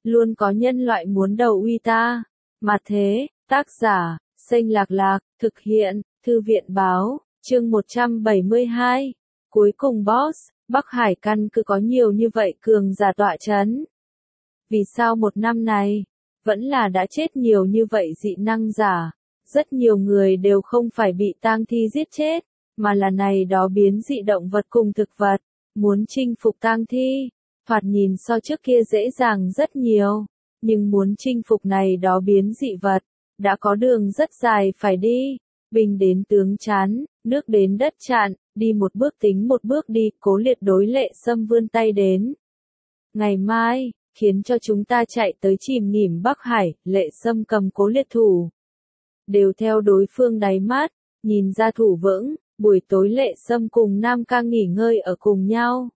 luôn có nhân loại muốn đầu uy ta. Mà thế, tác giả, Xanh Lạc Lạc, thực hiện, Thư viện báo, chương 172. Cuối cùng boss, Bắc Hải căn cứ có nhiều như vậy cường giả tọa chấn. Vì sao một năm này, vẫn là đã chết nhiều như vậy dị năng giả? Rất nhiều người đều không phải bị tang thi giết chết, mà là này đó biến dị động vật cùng thực vật, muốn chinh phục tang thi. Thoạt nhìn so trước kia dễ dàng rất nhiều, nhưng muốn chinh phục này đó biến dị vật, đã có đường rất dài phải đi. Binh đến tướng chán, nước đến đất chặn, đi một bước tính một bước đi. Cố Liệt đối Lệ Sâm vươn tay đến. Ngày mai, khiến cho chúng ta chạy tới chìm nghỉm Bắc Hải. Lệ Sâm cầm Cố Liệt thủ, đều theo đối phương đáy mắt, nhìn ra thủ vững. Buổi tối Lệ Sâm cùng Nam Ca nghỉ ngơi ở cùng nhau.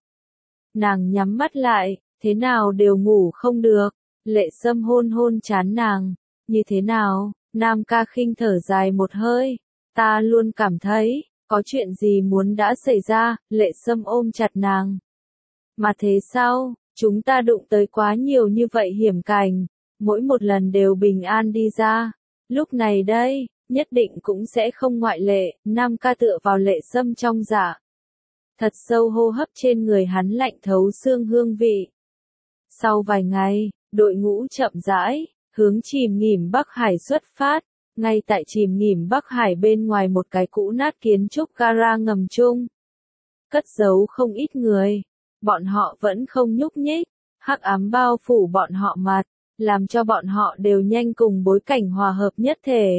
Nàng nhắm mắt lại, thế nào đều ngủ không được. Lệ Sâm hôn hôn trán nàng. Như thế nào? Nam Ca khinh thở dài một hơi. Ta luôn cảm thấy, có chuyện gì muốn đã xảy ra. Lệ Sâm ôm chặt nàng. Mà thế sao? Chúng ta đụng tới quá nhiều như vậy hiểm cảnh, mỗi một lần đều bình an đi ra. Lúc này đây, nhất định cũng sẽ không ngoại lệ. Nam Ca tựa vào Lệ Sâm trong dạ. Thật sâu hô hấp trên người hắn lạnh thấu xương hương vị. Sau vài ngày, đội ngũ chậm rãi, hướng chìm nghỉm Bắc Hải xuất phát. Ngay tại chìm nghỉm Bắc Hải bên ngoài một cái cũ nát kiến trúc gara ngầm chung, cất giấu không ít người. Bọn họ vẫn không nhúc nhích, hắc ám bao phủ bọn họ mặt, làm cho bọn họ đều nhanh cùng bối cảnh hòa hợp nhất thể.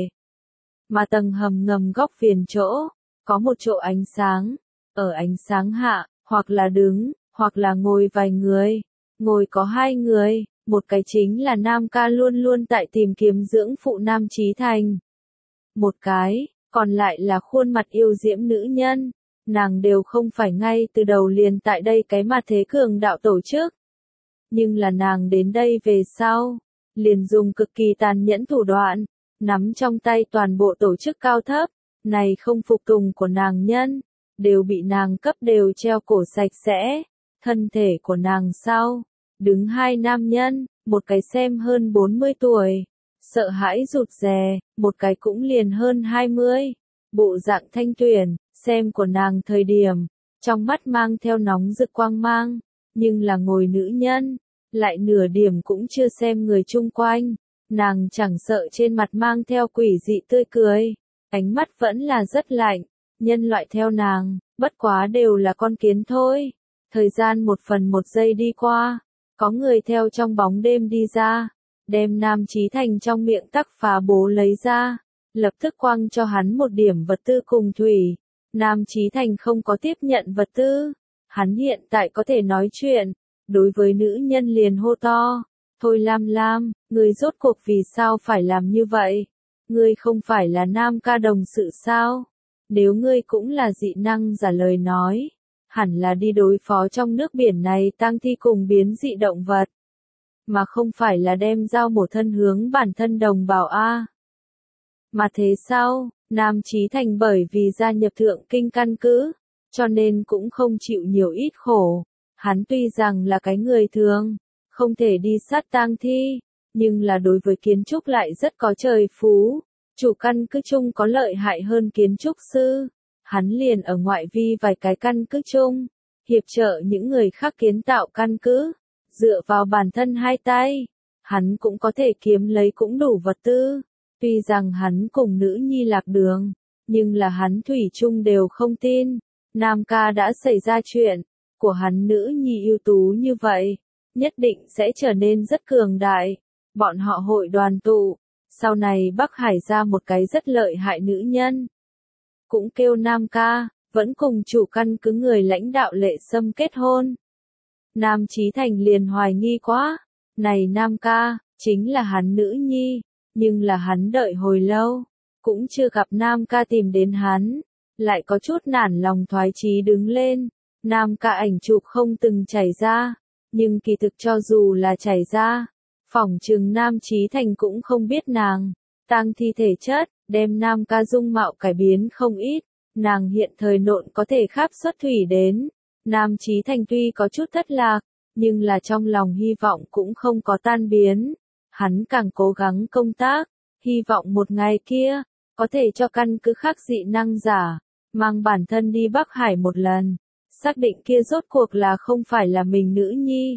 Mà tầng hầm ngầm góc viền chỗ, có một chỗ ánh sáng. Ở ánh sáng hạ, hoặc là đứng, hoặc là ngồi vài người. Ngồi có hai người, một cái chính là Nam Ca luôn luôn tại tìm kiếm dưỡng phụ Nam Chí Thành. Một cái, còn lại là khuôn mặt yêu diễm nữ nhân. Nàng đều không phải ngay từ đầu liền tại đây cái mà thế cường đạo tổ chức. Nhưng là nàng đến đây về sau, liền dùng cực kỳ tàn nhẫn thủ đoạn, nắm trong tay toàn bộ tổ chức cao thấp. Này không phục tùng của nàng nhân, đều bị nàng cấp đều treo cổ sạch sẽ. Thân thể của nàng sau, đứng hai nam nhân, một cái xem hơn 40 tuổi, sợ hãi rụt rè, một cái cũng liền hơn 20. Bộ dạng thanh tuyển, xem của nàng thời điểm, trong mắt mang theo nóng rực quang mang, nhưng là ngồi nữ nhân, lại nửa điểm cũng chưa xem người chung quanh. Nàng chẳng sợ trên mặt mang theo quỷ dị tươi cười, ánh mắt vẫn là rất lạnh. Nhân loại theo nàng, bất quá đều là con kiến thôi. Thời gian 1/1 giây đi qua, có người theo trong bóng đêm đi ra, đem Nam Chí Thành trong miệng tắc phá bố lấy ra, lập tức quăng cho hắn một điểm vật tư cùng thủy. Nam Chí Thành không có tiếp nhận vật tư, hắn hiện tại có thể nói chuyện, đối với nữ nhân liền hô to, thôi Lam Lam, ngươi rốt cuộc vì sao phải làm như vậy? Ngươi không phải là Nam Ca đồng sự sao? Nếu ngươi cũng là dị năng giả lời nói, hẳn là đi đối phó trong nước biển này tang thi cùng biến dị động vật, mà không phải là đem dao mổ thân hướng bản thân đồng bào a. Mà thế sao? Nam Chí Thành bởi vì gia nhập thượng kinh căn cứ, cho nên cũng không chịu nhiều ít khổ. Hắn tuy rằng là cái người thường, không thể đi sát tang thi, nhưng là đối với kiến trúc lại rất có trời phú. Chủ căn cứ chung có lợi hại hơn kiến trúc sư. Hắn liền ở ngoại vi vài cái căn cứ chung, hiệp trợ những người khác kiến tạo căn cứ. Dựa vào bản thân hai tay, hắn cũng có thể kiếm lấy cũng đủ vật tư. Tuy rằng hắn cùng nữ nhi lạc đường, nhưng là hắn thủy chung đều không tin. Nam Ca đã xảy ra chuyện, của hắn nữ nhi ưu tú như vậy, nhất định sẽ trở nên rất cường đại. Bọn họ hội đoàn tụ. Sau này Bắc Hải ra một cái rất lợi hại nữ nhân, cũng kêu Nam Ca, vẫn cùng chủ căn cứ người lãnh đạo Lệ Sâm kết hôn. Nam Chí Thành liền hoài nghi quá, này Nam Ca, chính là hắn nữ nhi, nhưng là hắn đợi hồi lâu, cũng chưa gặp Nam Ca tìm đến hắn, lại có chút nản lòng thoái chí đứng lên. Nam Ca ảnh chụp không từng chảy ra, nhưng kỳ thực cho dù là chảy ra, phỏng chừng Nam Chí Thành cũng không biết nàng. Tang thi thể chất, đem Nam Ca dung mạo cải biến không ít. Nàng hiện thời nộn có thể kháp xuất thủy đến. Nam Chí Thành tuy có chút thất lạc, nhưng là trong lòng hy vọng cũng không có tan biến. Hắn càng cố gắng công tác, hy vọng một ngày kia, có thể cho căn cứ khác dị năng giả, mang bản thân đi Bắc Hải một lần, xác định kia rốt cuộc là không phải là mình nữ nhi.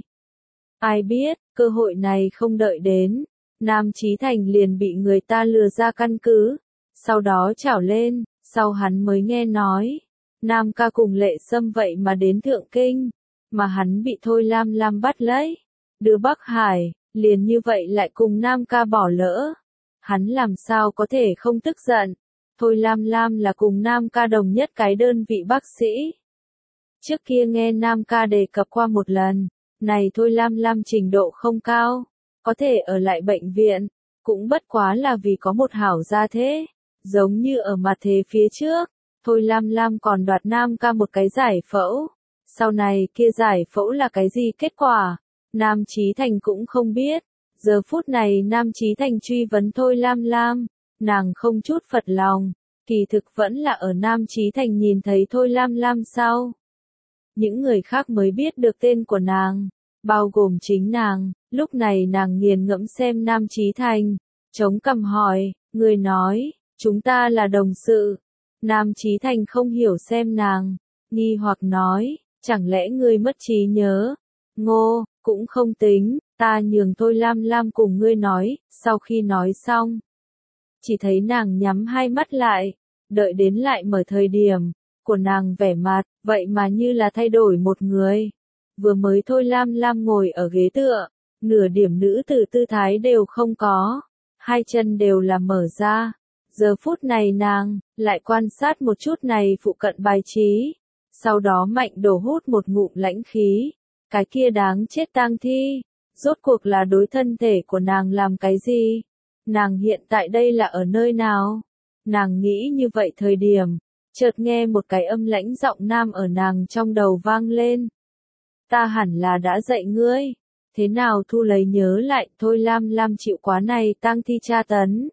Ai biết, cơ hội này không đợi đến, Nam Chí Thành liền bị người ta lừa ra căn cứ, sau đó trảo lên, sau hắn mới nghe nói, Nam ca cùng Lệ Sâm vậy mà đến Thượng Kinh, mà hắn bị Thôi Lam Lam bắt lấy, đưa Bắc Hải, liền như vậy lại cùng Nam ca bỏ lỡ. Hắn làm sao có thể không tức giận, Thôi Lam Lam là cùng Nam ca đồng nhất cái đơn vị bác sĩ. Trước kia nghe Nam ca đề cập qua một lần, này Thôi Lam Lam trình độ không cao, có thể ở lại bệnh viện, cũng bất quá là vì có một hảo gia thế, giống như ở mặt thế phía trước, Thôi Lam Lam còn đoạt Nam ca một cái giải phẫu, sau này kia giải phẫu là cái gì kết quả, Nam Chí Thành cũng không biết, giờ phút này Nam Chí Thành truy vấn Thôi Lam Lam, nàng không chút phật lòng, kỳ thực vẫn là ở Nam Chí Thành nhìn thấy Thôi Lam Lam sau. Những người khác mới biết được tên của nàng, bao gồm chính nàng, lúc này nàng nghiền ngẫm xem Nam Chí Thành, chống cằm hỏi, người nói, chúng ta là đồng sự. Nam Chí Thành không hiểu xem nàng, nghi hoặc nói, chẳng lẽ ngươi mất trí nhớ? Ngô, cũng không tính, ta nhường Thôi Lam Lam cùng ngươi nói, sau khi nói xong. Chỉ thấy nàng nhắm hai mắt lại, đợi đến lại mở thời điểm, của nàng vẻ mặt, vậy mà như là thay đổi một người. Vừa mới Thôi Lam Lam ngồi ở ghế tựa, nửa điểm nữ tử tư thái đều không có, hai chân đều là mở ra. Giờ phút này nàng, lại quan sát một chút này phụ cận bài trí, sau đó mạnh đổ hút một ngụm lãnh khí, cái kia đáng chết tang thi, rốt cuộc là đối thân thể của nàng làm cái gì? Nàng hiện tại đây là ở nơi nào? Nàng nghĩ như vậy thời điểm, chợt nghe một cái âm lãnh giọng nam ở nàng trong đầu vang lên. Ta hẳn là đã dạy ngươi, thế nào thu lấy nhớ lại Thôi Lam Lam chịu quá này tang thi tra tấn.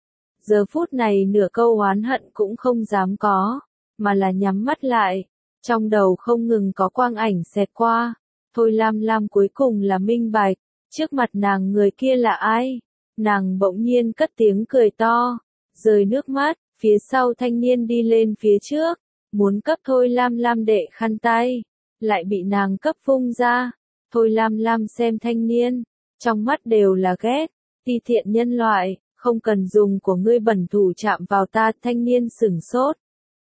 Giờ phút này nửa câu oán hận cũng không dám có, mà là nhắm mắt lại, trong đầu không ngừng có quang ảnh xẹt qua. Thôi Lam Lam cuối cùng là minh bạch, trước mặt nàng người kia là ai? Nàng bỗng nhiên cất tiếng cười to, rơi nước mắt, phía sau thanh niên đi lên phía trước, muốn cấp Thôi Lam Lam đệ khăn tay, lại bị nàng cấp vung ra. Thôi Lam Lam xem thanh niên, trong mắt đều là ghét, ti thiện nhân loại, không cần dùng của ngươi bẩn thủ chạm vào ta. Thanh niên sửng sốt.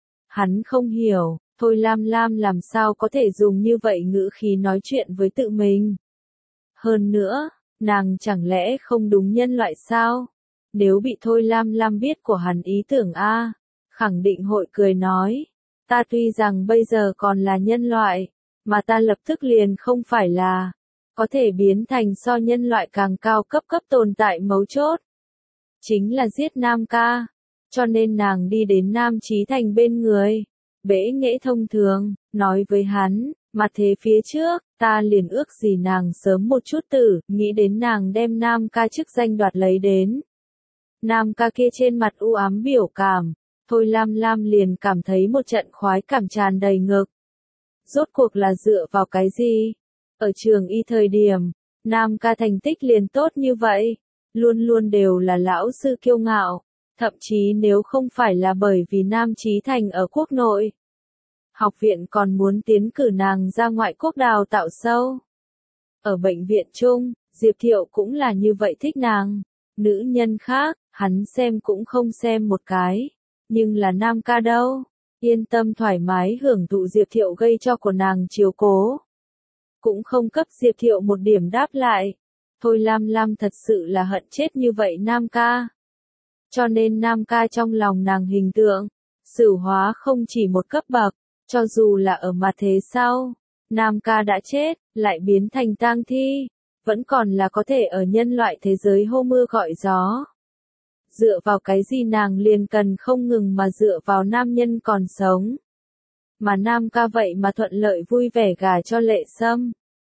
Hắn không hiểu, Thôi Lam Lam làm sao có thể dùng như vậy ngữ khí nói chuyện với tự mình. Hơn nữa, nàng chẳng lẽ không đúng nhân loại sao? Nếu bị Thôi Lam Lam biết của hắn ý tưởng khẳng định hội cười nói, ta tuy rằng bây giờ còn là nhân loại, mà ta lập tức liền không phải là, có thể biến thành so nhân loại càng cao cấp tồn tại mấu chốt. Chính là giết Nam ca, cho nên nàng đi đến Nam Chí Thành bên người, bẽ nghễ thông thường, nói với hắn, mà thế phía trước, ta liền ước gì nàng sớm một chút tử, nghĩ đến nàng đem Nam ca chức danh đoạt lấy đến. Nam ca kia trên mặt u ám biểu cảm, Thôi Lam Lam liền cảm thấy một trận khoái cảm tràn đầy ngực. Rốt cuộc là dựa vào cái gì? Ở trường y thời điểm, Nam ca thành tích liền tốt như vậy, luôn luôn đều là lão sư kiêu ngạo, thậm chí nếu không phải là bởi vì Nam Chí Thành ở quốc nội, học viện còn muốn tiến cử nàng ra ngoại quốc đào tạo sâu. Ở bệnh viện chung, Diệp Thiệu cũng là như vậy thích nàng, nữ nhân khác, hắn xem cũng không xem một cái, nhưng là Nam ca đâu, yên tâm thoải mái hưởng thụ Diệp Thiệu gây cho của nàng chiếu cố. Cũng không cấp Diệp Thiệu một điểm đáp lại. Thôi Lam Lam thật sự là hận chết như vậy Nam ca. Cho nên Nam ca trong lòng nàng hình tượng, sử hóa không chỉ một cấp bậc, cho dù là ở mặt thế sau, Nam ca đã chết, lại biến thành tang thi, vẫn còn là có thể ở nhân loại thế giới hô mưa gọi gió. Dựa vào cái gì nàng liền cần không ngừng mà dựa vào nam nhân còn sống. Mà Nam ca vậy mà thuận lợi vui vẻ gả cho Lệ Sâm.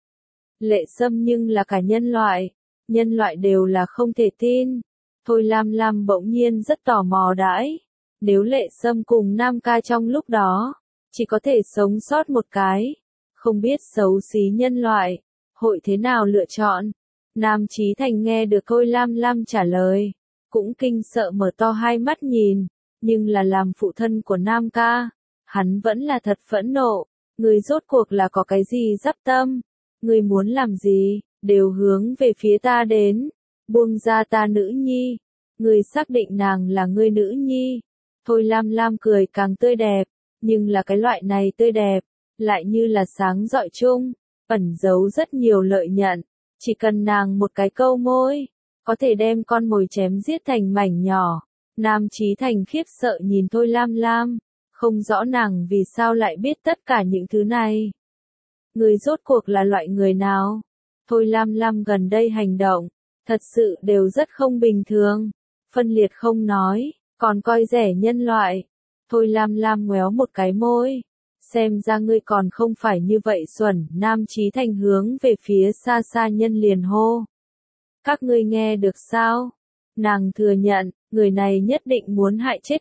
Lệ Sâm nhưng là cả nhân loại đều là không thể tin. Thôi Lam Lam bỗng nhiên rất tò mò đãi. Nếu Lệ Sâm cùng Nam ca trong lúc đó, chỉ có thể sống sót một cái, không biết xấu xí nhân loại, hội thế nào lựa chọn? Nam Chí Thành nghe được Thôi Lam Lam trả lời, cũng kinh sợ mở to hai mắt nhìn, nhưng là làm phụ thân của Nam ca, hắn vẫn là thật phẫn nộ, người rốt cuộc là có cái gì dắp tâm, người muốn làm gì, đều hướng về phía ta đến, buông ra ta nữ nhi, người xác định nàng là người nữ nhi. Thôi Lam Lam cười càng tươi đẹp, nhưng là cái loại này tươi đẹp, lại như là sáng rọi chung, ẩn giấu rất nhiều lợi nhận, chỉ cần nàng một cái câu môi, có thể đem con mồi chém giết thành mảnh nhỏ. Nam Chí Thành khiếp sợ nhìn Thôi Lam Lam, không rõ nàng vì sao lại biết tất cả những thứ này. Người rốt cuộc là loại người nào? Thôi Lam Lam gần đây hành động, thật sự đều rất không bình thường, phân liệt không nói, còn coi rẻ nhân loại. Thôi Lam Lam ngoéo một cái môi, xem ra ngươi còn không phải như vậy xuẩn. Nam Chí Thành hướng về phía xa xa nhân liền hô. Các ngươi nghe được sao? Nàng thừa nhận, người này nhất định muốn hại chết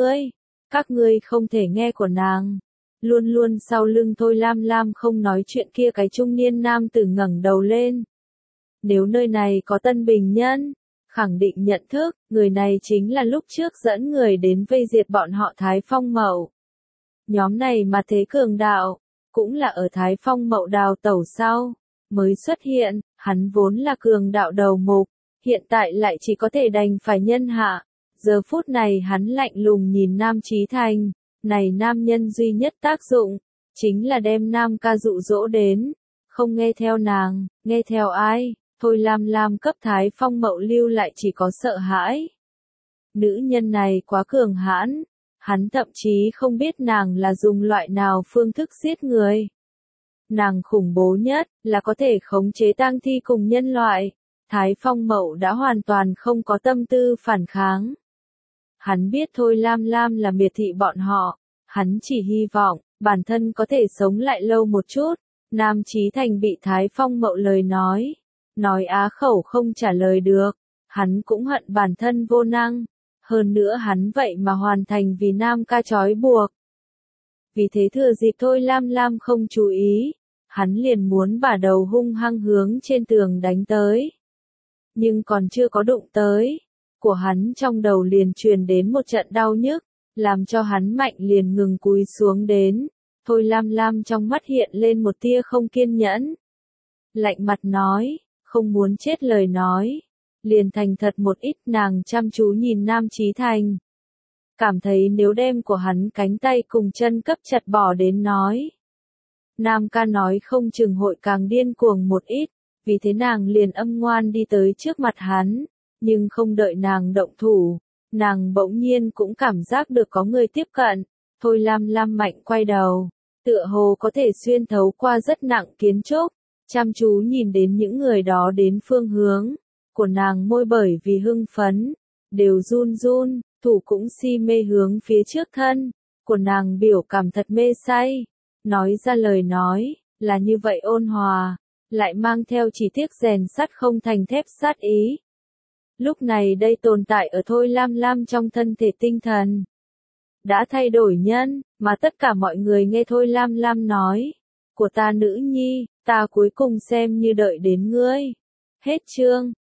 các ngươi không thể nghe của nàng. Luôn luôn sau lưng Thôi Lam Lam không nói chuyện kia cái trung niên nam tử ngẩng đầu lên. Nếu nơi này có Tân Bình Nhân, khẳng định nhận thức, người này chính là lúc trước dẫn người đến vây diệt bọn họ Thái Phong Mậu. Nhóm này mà thế cường đạo, cũng là ở Thái Phong Mậu đào tẩu sau, mới xuất hiện, hắn vốn là cường đạo đầu mục, hiện tại lại chỉ có thể đành phải nhân hạ. Giờ phút này hắn lạnh lùng nhìn Nam Chí Thành, này nam nhân duy nhất tác dụng, chính là đem Nam ca dụ dỗ đến, không nghe theo nàng, nghe theo ai? Thôi Lam Lam cấp Thái Phong Mậu lưu lại chỉ có sợ hãi. Nữ nhân này quá cường hãn, hắn thậm chí không biết nàng là dùng loại nào phương thức giết người. Nàng khủng bố nhất là có thể khống chế tang thi cùng nhân loại. Thái Phong Mậu đã hoàn toàn không có tâm tư phản kháng. Hắn biết Thôi Lam Lam là miệt thị bọn họ, hắn chỉ hy vọng bản thân có thể sống lại lâu một chút. Nam Chí Thành bị Thái Phong Mậu lời nói á khẩu không trả lời được, hắn cũng hận bản thân vô năng, hơn nữa hắn vậy mà hoàn thành vì Nam ca trói buộc. Vì thế thừa dịp Thôi Lam Lam không chú ý, hắn liền muốn bả đầu hung hăng hướng trên tường đánh tới. Nhưng còn chưa có đụng tới, của hắn trong đầu liền truyền đến một trận đau nhức, làm cho hắn mạnh liền ngừng cúi xuống đến. Thôi Lam Lam trong mắt hiện lên một tia không kiên nhẫn. Lạnh mặt nói, không muốn chết lời nói. Liền thành thật một ít. Nàng chăm chú nhìn Nam Chí Thành. Cảm thấy nếu đem của hắn cánh tay cùng chân cấp chặt bỏ đến nói. Nam ca nói không chừng hội càng điên cuồng một ít. Vì thế nàng liền âm ngoan đi tới trước mặt hắn. Nhưng không đợi nàng động thủ. Nàng bỗng nhiên cũng cảm giác được có người tiếp cận. Thôi Lam Lam mạnh quay đầu. Tựa hồ có thể xuyên thấu qua rất nặng kiến trúc. Chăm chú nhìn đến những người đó đến phương hướng của nàng, môi bởi vì hưng phấn, đều run run, thủ cũng si mê hướng phía trước thân, của nàng biểu cảm thật mê say, nói ra lời nói, là như vậy ôn hòa, lại mang theo chỉ tiếc rèn sắt không thành thép sát ý. Lúc này đây tồn tại ở Thôi Lam Lam trong thân thể tinh thần, đã thay đổi nhân, mà tất cả mọi người nghe Thôi Lam Lam nói, của ta nữ nhi, ta cuối cùng xem như đợi đến ngươi. Hết chương.